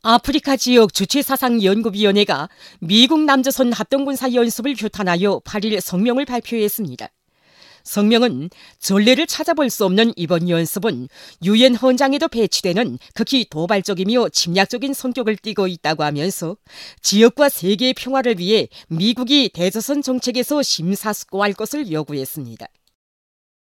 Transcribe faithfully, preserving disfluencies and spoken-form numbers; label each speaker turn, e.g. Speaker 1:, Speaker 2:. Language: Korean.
Speaker 1: 아프리카 지역 주체사상연구위원회가 미국 남조선 합동군사연습을 규탄하여 팔 일 성명을 발표했습니다. 성명은 전례를 찾아볼 수 없는 이번 연습은 유엔 헌장에도 배치되는 극히 도발적이며 침략적인 성격을 띠고 있다고 하면서 지역과 세계의 평화를 위해 미국이 대조선 정책에서 심사숙고할 것을 요구했습니다.